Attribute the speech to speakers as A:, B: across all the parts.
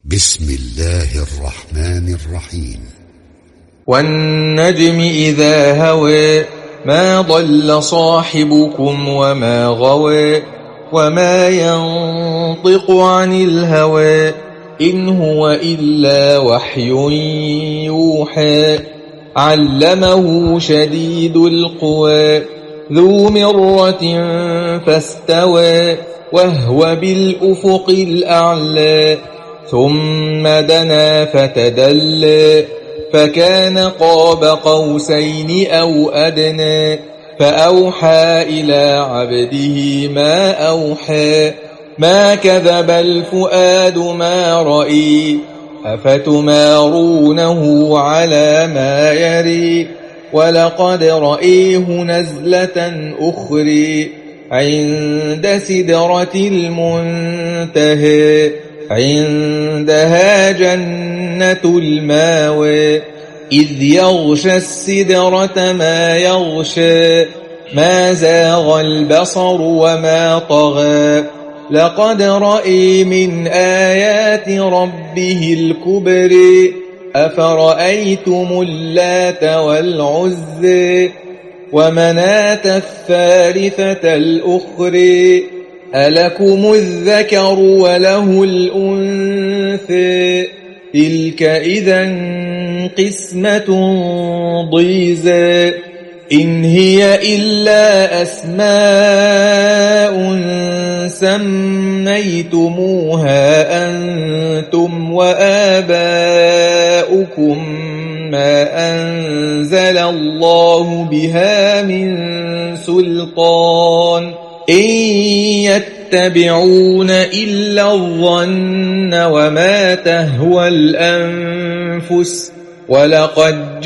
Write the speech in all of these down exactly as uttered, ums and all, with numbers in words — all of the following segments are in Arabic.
A: بسم الله الرحمن الرحيم.
B: والنجم إذا هوى ما ضل صاحبكم وما غوى وما ينطق عن الهوى إن هو إلا وحي يوحى علمه شديد القوى ذو مرة فاستوى وهو بالأفق الأعلى ثم دنا فتدلى فكان قاب قوسين أو أدنى فأوحى إلى عبده ما أوحى ما كذب الفؤاد ما رأي أفتمارونه على ما يري ولقد رأيه نزلة أخرى عند سدرة المنتهى عندها جنة الماوى إذ يغشى السدرة ما يغشى ما زاغ البصر وما طغى لقد رأي من آيات ربه الكبر أفرأيتم اللات والعزى ومناة الثالثة الأخرى ألكم الذكر وله الأنثى تلك إذا قسمة ضيزى إن هي إلا أسماء سميتموها أنتم وآباؤكم ما أنزل الله بها من سلطان إن يتبعون إلا الظن وما تهوى الأنفس ولقد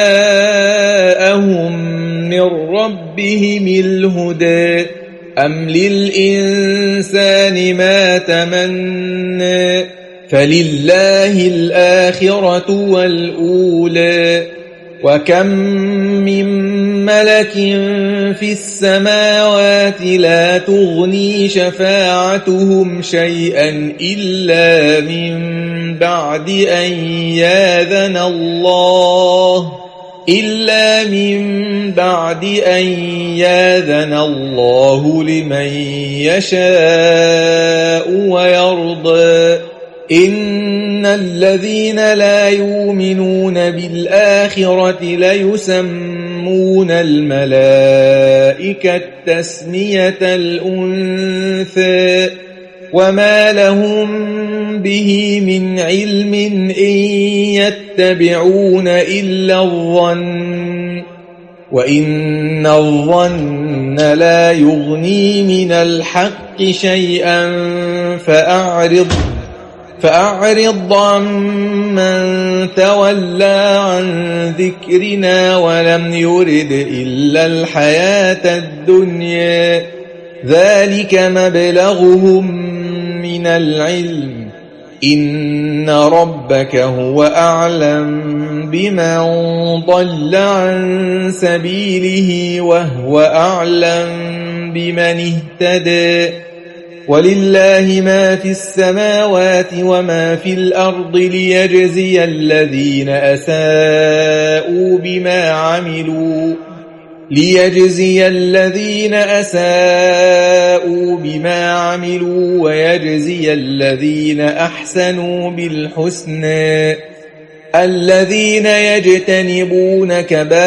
B: جاءهم من ربهم الهدى أم للإنسان ما تمنى فلله الآخرة والأولى وكم من ملك في السماوات لا تغني شفاعتهم شيئا إلا من بعد أن ياذن الله إلا من بعد أن ياذن الله لمن يشاء ويرضى إن الذين لا يؤمنون بالآخرة ليسمون الملائكة تسمية الأنثى وما لهم به من علم إن يتبعون إلا الظن وإن الظن لا يغني من الحق شيئا فأعرض فأعرض عمن تولى عن ذكرنا ولم يرد إلا الحياة الدنيا ذلك مبلغهم من العلم إن ربك هو أعلم بمن ضل عن سبيله وهو أعلم بمن اهتدى ولله ما في السماوات وما في الأرض ليجزي الذين أساءوا بما عملوا ليجزي الذين أساءوا بما عملوا ويجزي الذين أحسنوا بالحسنى الذين يجتنبون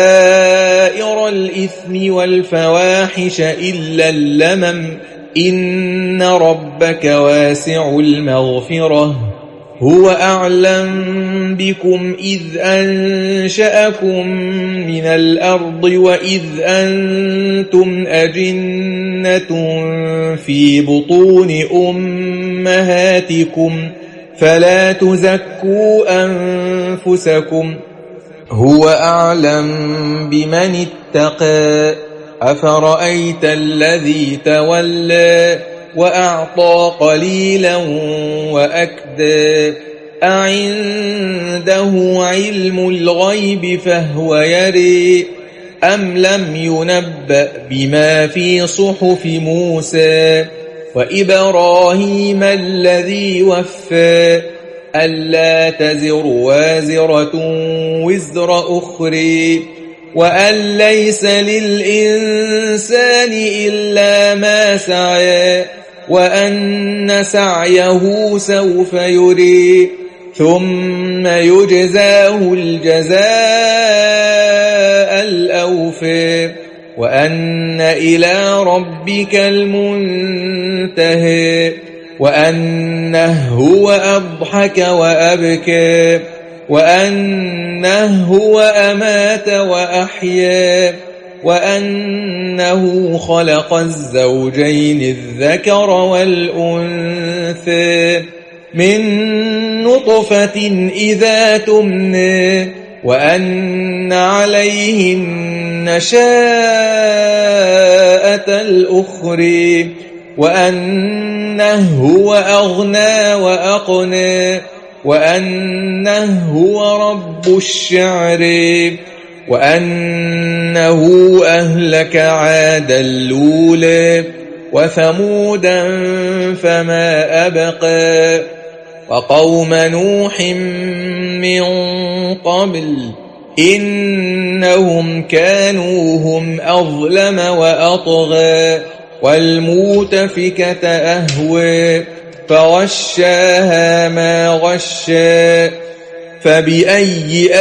B: كبائر الإثم والفواحش إلا اللمم إن ربك واسع المغفرة هو أعلم بكم إذ أنشأكم من الأرض وإذ أنتم أجنة في بطون أمهاتكم فلا تزكوا أنفسكم هو أعلم بمن اتقى أفرأيت الذي تولى وأعطى قليلا وأكدى أعنده علم الغيب فهو يري أم لم ينبأ بما في صحف موسى وإبراهيم الذي وفى ألا تزر وازرة وزر أخرى وأن ليس للإنسان إلا ما سعى وأن سعيه سوف يرى ثم يجزاه الجزاء الأوفى وأن إلى ربك المنتهى وأنه هو أضحك وأبكى وأنه هو أمات وأحيا وأنه خلق الزوجين الذكر والأنثى من نطفة إذا تمنى وأن عليه النشاءة الأخرى وأنه هو أغنى وأقنى وأنه هو رب الشعر وأنه أهلك عادا الأولى وثمودا فما أبقى وقوم نوح من قبل إنهم كانوا هم أظلم وأطغى والمؤتفكة أهوى فغشاها ما غشى فبأي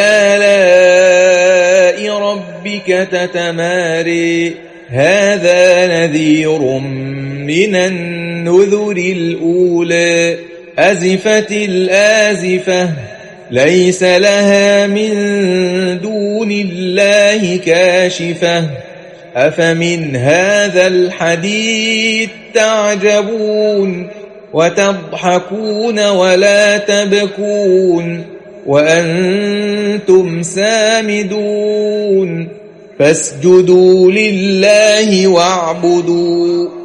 B: آلاء ربك تتماري هذا نذير من النذر الأولى أزفت الآزفة ليس لها من دون الله كاشفة أفمن هذا الحديث تعجبون وتضحكون ولا تبكون وأنتم سامدون فاسجدوا لله واعبدوا